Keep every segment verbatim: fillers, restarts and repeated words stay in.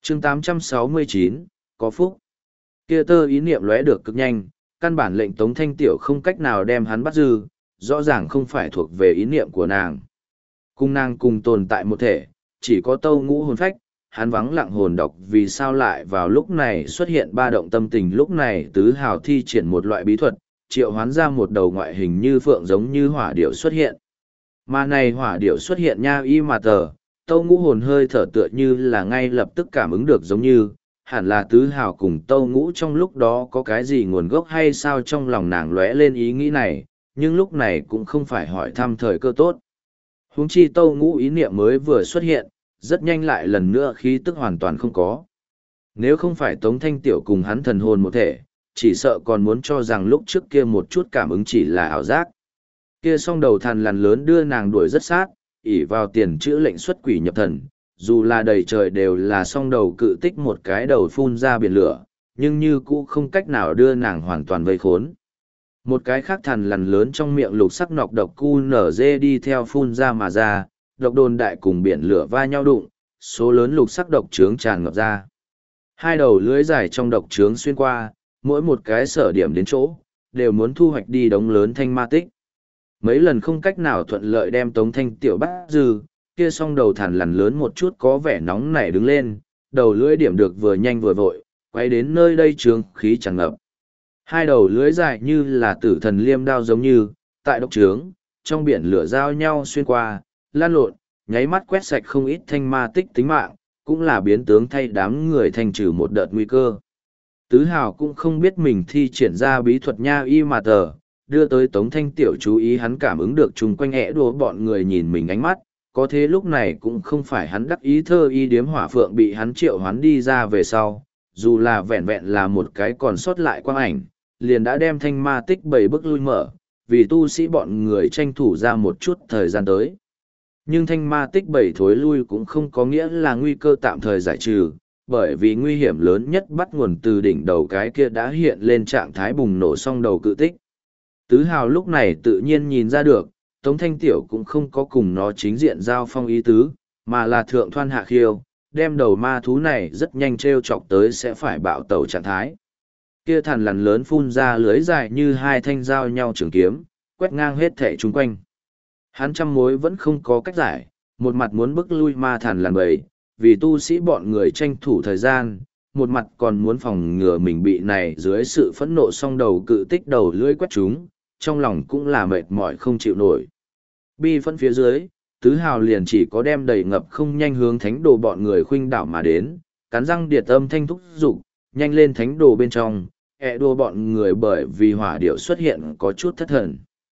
chương tám trăm sáu mươi chín, có phúc. Kia tơ ý niệm lóe được cực nhanh, căn bản lệnh Tống Thanh Tiểu không cách nào đem hắn bắt dư, rõ ràng không phải thuộc về ý niệm của nàng. Cùng nàng cùng tồn tại một thể, chỉ có tâu ngũ hồn phách, hắn vắng lặng hồn độc vì sao lại vào lúc này xuất hiện ba động tâm tình. Lúc này tứ hào thi triển một loại bí thuật, triệu hoán ra một đầu ngoại hình như phượng giống như hỏa điểu xuất hiện. Mà này hỏa điểu xuất hiện nha y mà tờ, tâu ngũ hồn hơi thở tựa như là ngay lập tức cảm ứng được giống như, hẳn là tứ hào cùng tâu ngũ trong lúc đó có cái gì nguồn gốc hay sao. Trong lòng nàng lóe lên ý nghĩ này, nhưng lúc này cũng không phải hỏi thăm thời cơ tốt. Huống chi tâu ngũ ý niệm mới vừa xuất hiện, rất nhanh lại lần nữa khí tức hoàn toàn không có. Nếu không phải Tống Thanh Tiểu cùng hắn thần hồn một thể, chỉ sợ còn muốn cho rằng lúc trước kia một chút cảm ứng chỉ là ảo giác. Kia song đầu thằn lằn lớn đưa nàng đuổi rất sát, ỷ vào tiền chữ lệnh xuất quỷ nhập thần, dù là đầy trời đều là song đầu cự tích một cái đầu phun ra biển lửa, nhưng như cũ không cách nào đưa nàng hoàn toàn vây khốn. Một cái khác thằn lằn lớn trong miệng lục sắc nọc độc cu nở dê đi theo phun ra mà ra, độc đồn đại cùng biển lửa va nhau đụng, số lớn lục sắc độc trướng tràn ngập ra. Hai đầu lưới dài trong độc trướng xuyên qua, mỗi một cái sở điểm đến chỗ, đều muốn thu hoạch đi đống lớn thanh ma tích. Mấy lần không cách nào thuận lợi đem Tống Thanh Tiểu bắt dư, kia song đầu thằn lằn lớn một chút có vẻ nóng nảy đứng lên, đầu lưỡi điểm được vừa nhanh vừa vội, quay đến nơi đây trướng khí tràn ngập. Hai đầu lưới dài như là tử thần liêm đao giống như, tại độc trướng, trong biển lửa giao nhau xuyên qua, lan lộn, nháy mắt quét sạch không ít thanh ma tích tính mạng, cũng là biến tướng thay đám người thành trừ một đợt nguy cơ. Tứ Hào cũng không biết mình thi triển ra bí thuật nha y mà tờ, đưa tới Tống Thanh Tiểu chú ý, hắn cảm ứng được chung quanh ẽ đùa bọn người nhìn mình ánh mắt, có thế lúc này cũng không phải hắn đắc ý thơ y điếm hỏa phượng bị hắn triệu hoán đi ra về sau, dù là vẹn vẹn là một cái còn sót lại quang ảnh, liền đã đem thanh ma tích bảy bước lui mở, vì tu sĩ bọn người tranh thủ ra một chút thời gian tới. Nhưng thanh ma tích bảy thối lui cũng không có nghĩa là nguy cơ tạm thời giải trừ, bởi vì nguy hiểm lớn nhất bắt nguồn từ đỉnh đầu cái kia đã hiện lên trạng thái bùng nổ song đầu cự tích. Tứ Hào lúc này tự nhiên nhìn ra được, Tống Thanh Tiểu cũng không có cùng nó chính diện giao phong ý tứ, mà là thượng thoan hạ khiêu, đem đầu ma thú này rất nhanh treo chọc tới sẽ phải bạo tẩu trạng thái. Kia thằn lằn lớn phun ra lưới dài như hai thanh dao nhau trường kiếm, quét ngang hết thể chung quanh. Hắn trăm mối vẫn không có cách giải, một mặt muốn bức lui ma thằn lằn bầy, vì tu sĩ bọn người tranh thủ thời gian, một mặt còn muốn phòng ngừa mình bị này dưới sự phẫn nộ song đầu cự tích đầu lưỡi quét chúng, trong lòng cũng là mệt mỏi không chịu nổi. Bi phẫn phía dưới, Tứ Hào liền chỉ có đem đầy ngập không nhanh hướng thánh đồ bọn người khuynh đảo mà đến, cắn răng điệt âm thanh thúc giục, nhanh lên thánh đồ bên trong, ẹ đua bọn người bởi vì hỏa điệu xuất hiện có chút thất thần.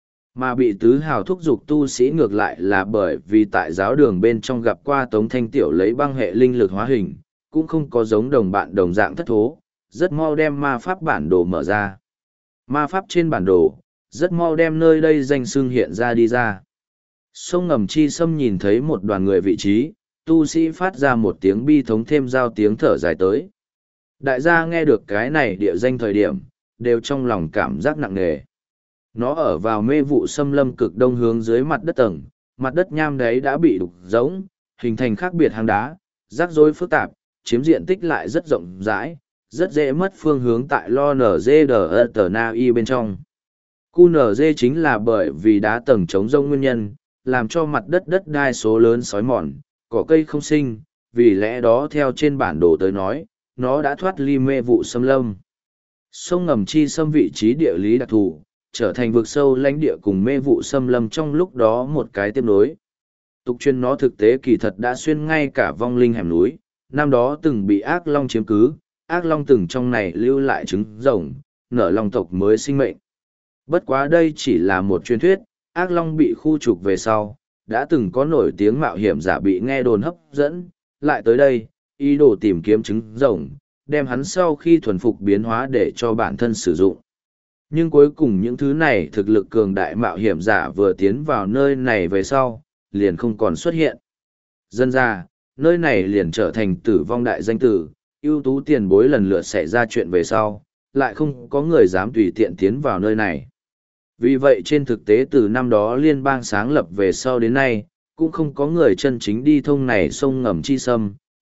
Mà bị Tứ Hào thúc giục tu sĩ ngược lại là bởi vì tại giáo đường bên trong gặp qua Tống Thanh Tiểu lấy băng hệ linh lực hóa hình, cũng không có giống đồng bạn đồng dạng thất thố, rất mau đem ma pháp bản đồ mở ra. Ma pháp trên bản đồ, rất mau đem nơi đây danh xưng hiện ra đi ra. Sông ngầm chi xâm nhìn thấy một đoàn người vị trí, tu sĩ phát ra một tiếng bi thống thêm giao tiếng thở dài tới. Đại gia nghe được cái này địa danh thời điểm, đều trong lòng cảm giác nặng nề. Nó ở vào mê vụ xâm lâm cực đông hướng dưới mặt đất tầng, mặt đất nham đấy đã bị đục rỗng, hình thành khác biệt hang đá, rắc rối phức tạp, chiếm diện tích lại rất rộng rãi, rất dễ mất phương hướng tại lo nở dê đờ tờ na y bên trong. Cu nở dê chính là bởi vì đá tầng chống rông nguyên nhân, làm cho mặt đất đất đai số lớn sói mòn, cỏ cây không sinh, vì lẽ đó theo trên bản đồ tới nói, nó đã thoát ly mê vụ xâm lâm. Sông ngầm chi xâm vị trí địa lý đặc thù, trở thành vực sâu lãnh địa cùng mê vụ xâm lâm trong lúc đó một cái tiếp nối. Tục truyền nó thực tế kỳ thật đã xuyên ngay cả vong linh hẻm núi, năm đó từng bị ác long chiếm cứ, ác long từng trong này lưu lại trứng rồng, nở long tộc mới sinh mệnh. Bất quá đây chỉ là một truyền thuyết, ác long bị khu trục về sau, đã từng có nổi tiếng mạo hiểm giả bị nghe đồn hấp dẫn, lại tới đây, ý đồ tìm kiếm trứng rồng, đem hắn sau khi thuần phục biến hóa để cho bản thân sử dụng. Nhưng cuối cùng những thứ này thực lực cường đại mạo hiểm giả vừa tiến vào nơi này về sau, liền không còn xuất hiện. Dân ra, nơi này liền trở thành tử vong đại danh tử, ưu tú tiền bối lần lượt xảy ra chuyện về sau, lại không có người dám tùy tiện tiến vào nơi này. Vì vậy trên thực tế từ năm đó liên bang sáng lập về sau đến nay, cũng không có người chân chính đi thông này sông ngầm chi sâm,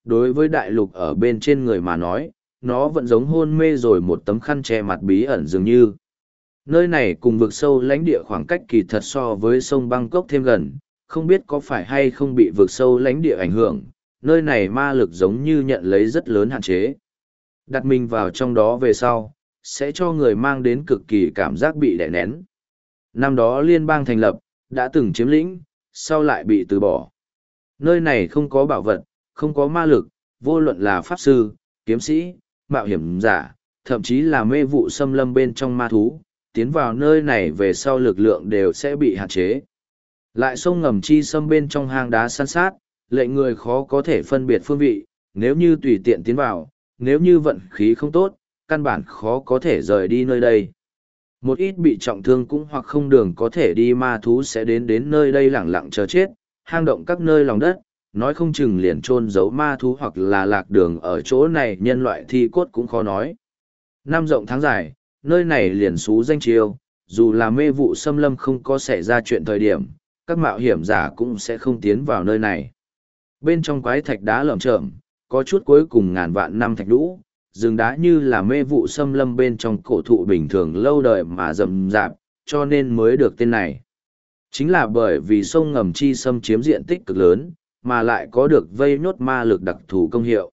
đối với đại lục ở bên trên người mà nói, nó vẫn giống hôn mê rồi một tấm khăn che mặt bí ẩn dường như. Nơi này cùng vực sâu lãnh địa khoảng cách kỳ thật so với sông Bangkok thêm gần, không biết có phải hay không bị vực sâu lãnh địa ảnh hưởng, nơi này ma lực giống như nhận lấy rất lớn hạn chế. Đặt mình vào trong đó về sau, sẽ cho người mang đến cực kỳ cảm giác bị đè nén. Năm đó liên bang thành lập, đã từng chiếm lĩnh, sau lại bị từ bỏ. Nơi này không có bảo vật, không có ma lực, vô luận là pháp sư, kiếm sĩ, mạo hiểm giả, thậm chí là mê vụ xâm lâm bên trong ma thú, tiến vào nơi này về sau lực lượng đều sẽ bị hạn chế. Lại sông ngầm chi xâm bên trong hang đá san sát, lệnh người khó có thể phân biệt phương vị, nếu như tùy tiện tiến vào, nếu như vận khí không tốt, căn bản khó có thể rời đi nơi đây. Một ít bị trọng thương cũng hoặc không đường có thể đi ma thú sẽ đến đến nơi đây lẳng lặng chờ chết, hang động các nơi lòng đất, nói không chừng liền chôn giấu ma thú hoặc là lạc đường ở chỗ này nhân loại thi cốt cũng khó nói. Năm rộng tháng dài, nơi này liền xú danh chiêu, dù là mê vụ xâm lâm không có xảy ra chuyện thời điểm, các mạo hiểm giả cũng sẽ không tiến vào nơi này. Bên trong quái thạch đá lởm chởm, có chút cuối cùng ngàn vạn năm thạch lũ, rừng đá như là mê vụ xâm lâm bên trong cổ thụ bình thường lâu đời mà rậm rạp, cho nên mới được tên này. Chính là bởi vì sông ngầm chi xâm chiếm diện tích cực lớn, mà lại có được vây nhốt ma lực đặc thù công hiệu.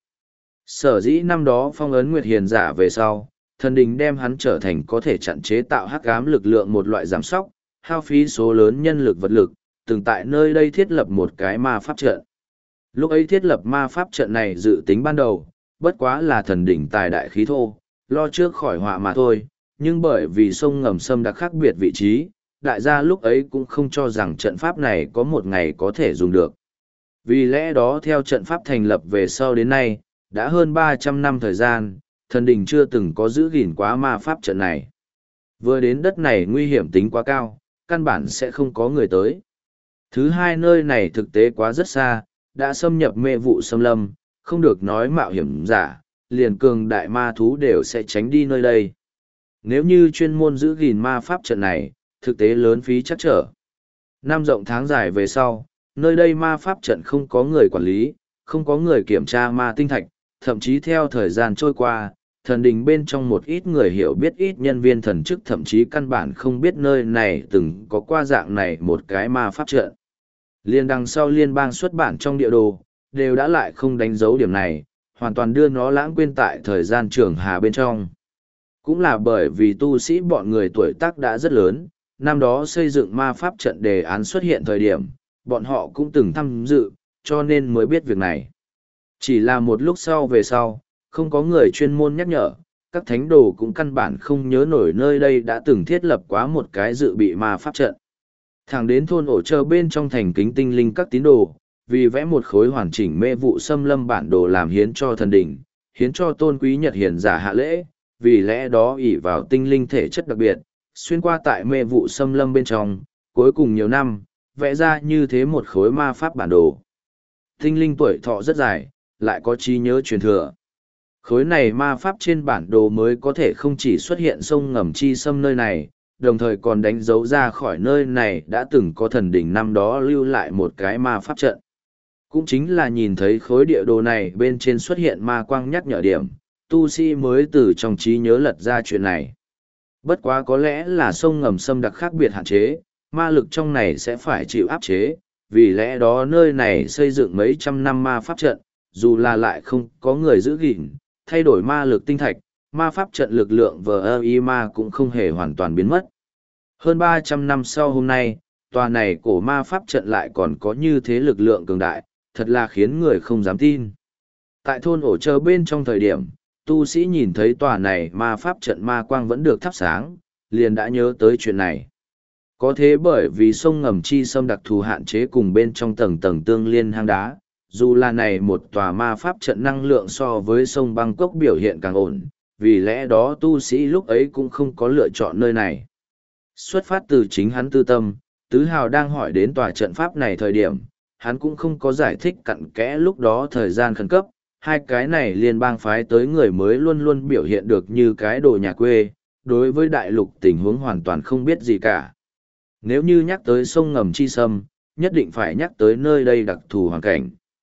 Sở dĩ năm đó phong ấn Nguyệt Hiền giả về sau, thần đình đem hắn trở thành có thể chặn chế tạo hắc ám lực lượng một loại giảm sóc, hao phí số lớn nhân lực vật lực, từng tại nơi đây thiết lập một cái ma pháp trận. Lúc ấy thiết lập ma pháp trận này dự tính ban đầu, bất quá là thần đỉnh tài đại khí thô, lo trước khỏi họa mà thôi, nhưng bởi vì sông ngầm xâm đặc khác biệt vị trí, đại gia lúc ấy cũng không cho rằng trận pháp này có một ngày có thể dùng được. Vì lẽ đó theo trận pháp thành lập về sau đến nay, đã hơn ba trăm năm thời gian, thần đình chưa từng có giữ gìn quá ma pháp trận này. Vừa đến đất này nguy hiểm tính quá cao, căn bản sẽ không có người tới. Thứ hai, nơi này thực tế quá rất xa, đã xâm nhập mê vụ xâm lâm, không được nói mạo hiểm giả, liền cường đại ma thú đều sẽ tránh đi nơi đây. Nếu như chuyên môn giữ gìn ma pháp trận này, thực tế lớn phí chắc trở. Năm rộng tháng dài về sau, nơi đây ma pháp trận không có người quản lý, không có người kiểm tra ma tinh thạch, thậm chí theo thời gian trôi qua, thần đình bên trong một ít người hiểu biết ít nhân viên thần chức thậm chí căn bản không biết nơi này từng có qua dạng này một cái ma pháp trận. Liên đằng sau liên bang xuất bản trong địa đồ, đều đã lại không đánh dấu điểm này, hoàn toàn đưa nó lãng quên tại thời gian trường hà bên trong. Cũng là bởi vì tu sĩ bọn người tuổi tác đã rất lớn, năm đó xây dựng ma pháp trận đề án xuất hiện thời điểm, bọn họ cũng từng tham dự, cho nên mới biết việc này. Chỉ là một lúc sau về sau, không có người chuyên môn nhắc nhở, các thánh đồ cũng căn bản không nhớ nổi nơi đây đã từng thiết lập quá một cái dự bị ma pháp trận. Thẳng đến thôn ổ chờ bên trong thành kính tinh linh các tín đồ, vì vẽ một khối hoàn chỉnh mê vụ xâm lâm bản đồ làm hiến cho thần đỉnh, hiến cho tôn quý nhật hiền giả hạ lễ, vì lẽ đó ỷ vào tinh linh thể chất đặc biệt, xuyên qua tại mê vụ xâm lâm bên trong, cuối cùng nhiều năm, vẽ ra như thế một khối ma pháp bản đồ. Tinh linh tuổi thọ rất dài, lại có trí nhớ truyền thừa. Khối này ma pháp trên bản đồ mới có thể không chỉ xuất hiện sông ngầm chi xâm nơi này, đồng thời còn đánh dấu ra khỏi nơi này đã từng có thần đỉnh năm đó lưu lại một cái ma pháp trận. Cũng chính là nhìn thấy khối địa đồ này bên trên xuất hiện ma quang nhắc nhở điểm, tu sĩ mới từ trong trí nhớ lật ra chuyện này. Bất quá có lẽ là sông ngầm xâm đặc khác biệt hạn chế, ma lực trong này sẽ phải chịu áp chế, vì lẽ đó nơi này xây dựng mấy trăm năm ma pháp trận, dù là lại không có người giữ gìn, thay đổi ma lực tinh thạch, ma pháp trận lực lượng vờ y ma cũng không hề hoàn toàn biến mất. Hơn ba trăm năm sau hôm nay, tòa này cổ ma pháp trận lại còn có như thế lực lượng cường đại, thật là khiến người không dám tin. Tại thôn ổ chờ bên trong thời điểm, tu sĩ nhìn thấy tòa này ma pháp trận ma quang vẫn được thắp sáng, liền đã nhớ tới chuyện này. Có thế bởi vì sông ngầm chi xâm đặc thù hạn chế cùng bên trong tầng tầng tương liên hang đá, dù là này một tòa ma pháp trận năng lượng so với sông Bangkok biểu hiện càng ổn, vì lẽ đó tu sĩ lúc ấy cũng không có lựa chọn nơi này. Xuất phát từ chính hắn tư tâm, Tứ Hào đang hỏi đến tòa trận pháp này thời điểm, hắn cũng không có giải thích cặn kẽ lúc đó thời gian khẩn cấp, hai cái này liên bang phái tới người mới luôn luôn biểu hiện được như cái đồ nhà quê, đối với đại lục tình huống hoàn toàn không biết gì cả. Nếu như nhắc tới sông ngầm chi sâm, nhất định phải nhắc tới nơi đây đặc thù hoàn cảnh.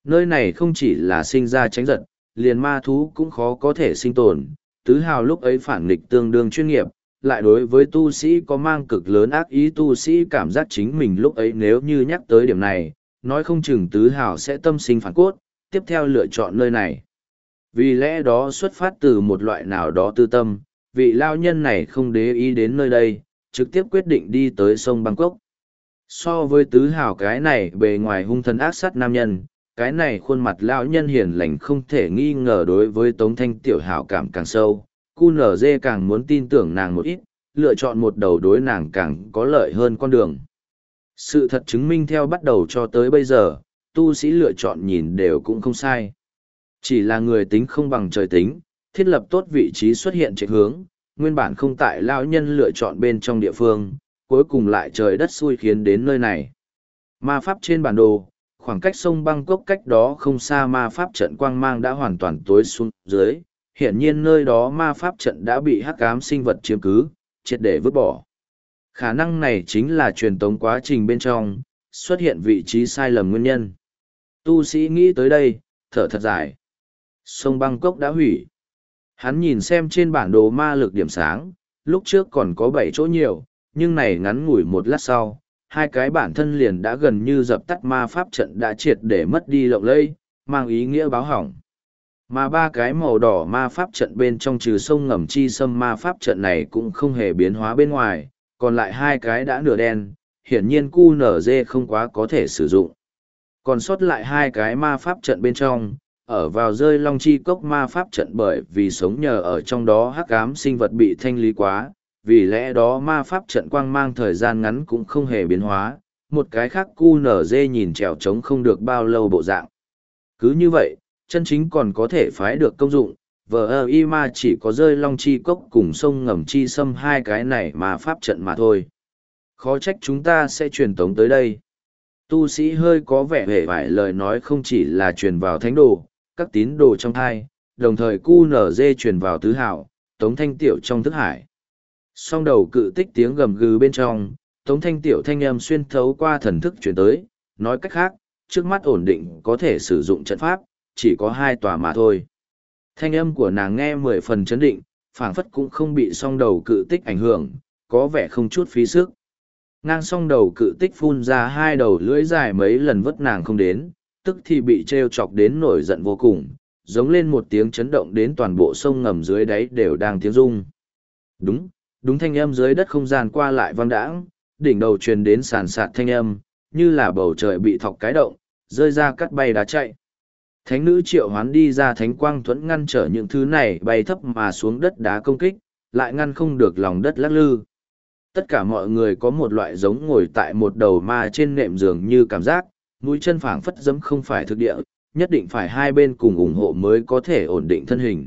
Nơi này không chỉ là sinh ra tránh giật, liền ma thú cũng khó có thể sinh tồn. Tứ hào lúc ấy phản nghịch tương đương chuyên nghiệp, lại đối với tu sĩ có mang cực lớn ác ý, tu sĩ cảm giác chính mình lúc ấy nếu như nhắc tới điểm này, nói không chừng tứ hào sẽ tâm sinh phản cốt, tiếp theo lựa chọn nơi này. Vì lẽ đó xuất phát từ một loại nào đó tư tâm, vị lao nhân này không để ý đến nơi đây, trực tiếp quyết định đi tới sông Bangkok. So với tứ hào cái này bề ngoài hung thần ác sát nam nhân, cái này khuôn mặt lão nhân hiền lành không thể nghi ngờ đối với Tống Thanh tiểu hảo cảm càng sâu, cu nở dê càng muốn tin tưởng nàng một ít, lựa chọn một đầu đối nàng càng có lợi hơn con đường. Sự thật chứng minh theo bắt đầu cho tới bây giờ, tu sĩ lựa chọn nhìn đều cũng không sai. Chỉ là người tính không bằng trời tính, thiết lập tốt vị trí xuất hiện chạy hướng, nguyên bản không tại lão nhân lựa chọn bên trong địa phương, cuối cùng lại trời đất xui khiến đến nơi này. Ma pháp trên bản đồ, khoảng cách sông Bangkok cách đó không xa ma pháp trận quang mang đã hoàn toàn tối xuống dưới, hiển nhiên nơi đó ma pháp trận đã bị hắc ám sinh vật chiếm cứ, triệt để vứt bỏ. Khả năng này chính là truyền tống quá trình bên trong, xuất hiện vị trí sai lầm nguyên nhân. Tu sĩ nghĩ tới đây, thở thật dài. Sông Bangkok đã hủy. Hắn nhìn xem trên bản đồ ma lực điểm sáng, lúc trước còn có bảy chỗ nhiều, nhưng này ngắn ngủi một lát sau, hai cái bản thân liền đã gần như dập tắt ma pháp trận đã triệt để mất đi lộng lẫy, mang ý nghĩa báo hỏng. Mà ba cái màu đỏ ma pháp trận bên trong trừ sông ngầm chi xâm ma pháp trận này cũng không hề biến hóa bên ngoài, còn lại hai cái đã nửa đen, hiển nhiên cu nở dê không quá có thể sử dụng. Còn sót lại hai cái ma pháp trận bên trong, ở vào rơi long chi cốc ma pháp trận bởi vì sống nhờ ở trong đó hắc ám sinh vật bị thanh lý quá, vì lẽ đó ma pháp trận quang mang thời gian ngắn cũng không hề biến hóa, một cái khác cu nở dê nhìn trèo trống không được bao lâu bộ dạng. Cứ như vậy, chân chính còn có thể phái được công dụng, vờ ơ y ma chỉ có rơi long chi cốc cùng sông ngầm chi xâm hai cái này mà pháp trận mà thôi. Khó trách chúng ta sẽ truyền tống tới đây. Tu sĩ hơi có vẻ hề vải lời nói không chỉ là truyền vào thánh đồ, các tín đồ trong thai, đồng thời cu nở dê truyền vào tứ hảo, tống thanh tiểu trong thức hải. Song đầu cự tích tiếng gầm gừ bên trong, tống thanh tiểu thanh âm xuyên thấu qua thần thức truyền tới, nói cách khác, trước mắt ổn định có thể sử dụng trận pháp, chỉ có hai tòa mà thôi. Thanh âm của nàng nghe mười phần chấn định, phảng phất cũng không bị song đầu cự tích ảnh hưởng, có vẻ không chút phí sức. Ngang song đầu cự tích phun ra hai đầu lưỡi dài mấy lần vất nàng không đến, tức thì bị treo chọc đến nổi giận vô cùng, giống lên một tiếng chấn động đến toàn bộ sông ngầm dưới đáy đều đang tiếng rung. Đúng, đúng thanh âm dưới đất không gian qua lại vang đãng, đỉnh đầu truyền đến sàn sạt thanh âm, như là bầu trời bị thọc cái động, rơi ra cắt bay đá chạy. Thánh nữ triệu hoán đi ra thánh quang thuẫn ngăn trở những thứ này bay thấp mà xuống đất đá công kích, lại ngăn không được lòng đất lắc lư. Tất cả mọi người có một loại giống ngồi tại một đầu ma trên nệm giường như cảm giác, mũi chân phảng phất dẫm không phải thực địa, nhất định phải hai bên cùng ủng hộ mới có thể ổn định thân hình.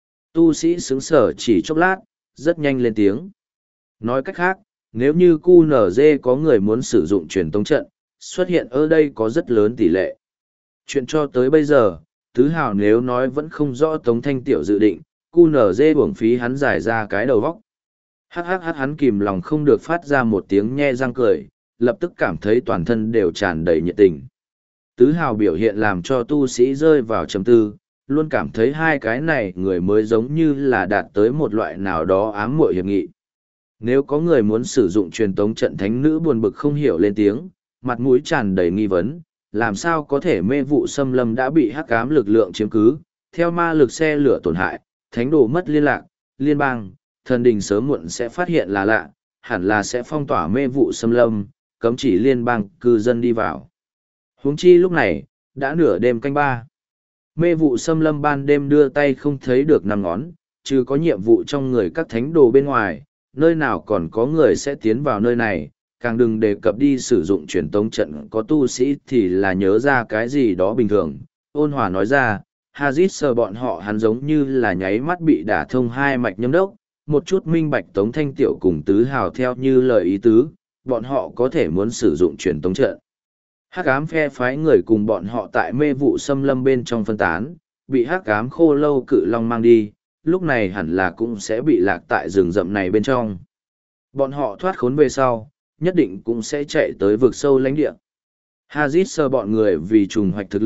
Tu sĩ sững sờ chỉ chốc lát, rất nhanh lên tiếng. Nói cách khác, nếu như cu nở dê có người muốn sử dụng truyền tống trận, xuất hiện ở đây có rất lớn tỷ lệ. Chuyện cho tới bây giờ, tứ hào nếu nói vẫn không rõ tống thanh tiểu dự định, cu nở dê buồng phí hắn giải ra cái đầu vóc. Hắc hắc hắc hắn kìm lòng không được phát ra một tiếng nhe răng cười, lập tức cảm thấy toàn thân đều tràn đầy nhiệt tình. Tứ hào biểu hiện làm cho tu sĩ rơi vào trầm tư, luôn cảm thấy hai cái này người mới giống như là đạt tới một loại nào đó ám muội hiệp nghị. Nếu có người muốn sử dụng truyền tống trận, thánh nữ buồn bực không hiểu lên tiếng, mặt mũi tràn đầy nghi vấn, làm sao có thể mê vụ xâm lâm đã bị hắc ám lực lượng chiếm cứ, theo ma lực xe lửa tổn hại, thánh đồ mất liên lạc, liên bang, thần đình sớm muộn sẽ phát hiện là lạ, hẳn là sẽ phong tỏa mê vụ xâm lâm, cấm chỉ liên bang cư dân đi vào. Huống chi lúc này, đã nửa đêm canh ba. Mê vụ xâm lâm ban đêm đưa tay không thấy được năm ngón, trừ có nhiệm vụ trong người các thánh đồ bên ngoài, nơi nào còn có người sẽ tiến vào nơi này, càng đừng đề cập đi sử dụng truyền tống trận có tu sĩ thì là nhớ ra cái gì đó bình thường. Ôn hòa nói ra, Hazit sờ bọn họ hắn giống như là nháy mắt bị đả thông hai mạch nhâm đốc, một chút minh bạch tống thanh tiểu cùng tứ hào theo như lời ý tứ, bọn họ có thể muốn sử dụng truyền tống trận. Hắc ám phe phái người cùng bọn họ tại mê vụ xâm lâm bên trong phân tán, bị hắc ám khô lâu cự long mang đi, lúc này hẳn là cũng sẽ bị lạc tại rừng rậm này bên trong. Bọn họ thoát khốn về sau, nhất định cũng sẽ chạy tới vực sâu lãnh địa. Hazit sơ bọn người vì trùng hoạch thực lực,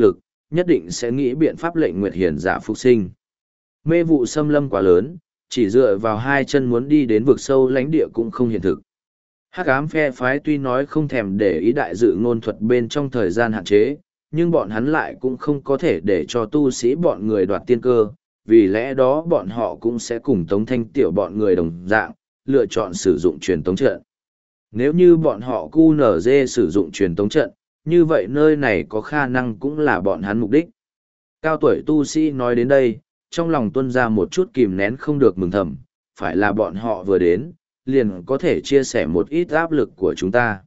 nhất định sẽ nghĩ biện pháp lệnh Nguyệt Hiền giả phục sinh. Mê vụ xâm lâm quá lớn, chỉ dựa vào hai chân muốn đi đến vực sâu lãnh địa cũng không hiện thực. Hắc ám phe phái tuy nói không thèm để ý đại dự ngôn thuật bên trong thời gian hạn chế, nhưng bọn hắn lại cũng không có thể để cho tu sĩ bọn người đoạt tiên cơ, vì lẽ đó bọn họ cũng sẽ cùng Tống Thanh Tiểu bọn người đồng dạng, lựa chọn sử dụng truyền tống trận. Nếu như bọn họ cu nở dê sử dụng truyền tống trận, như vậy nơi này có khả năng cũng là bọn hắn mục đích. Cao tuổi tu sĩ nói đến đây, trong lòng tuân ra một chút kìm nén không được mừng thầm, phải là bọn họ vừa đến, liền có thể chia sẻ một ít áp lực của chúng ta.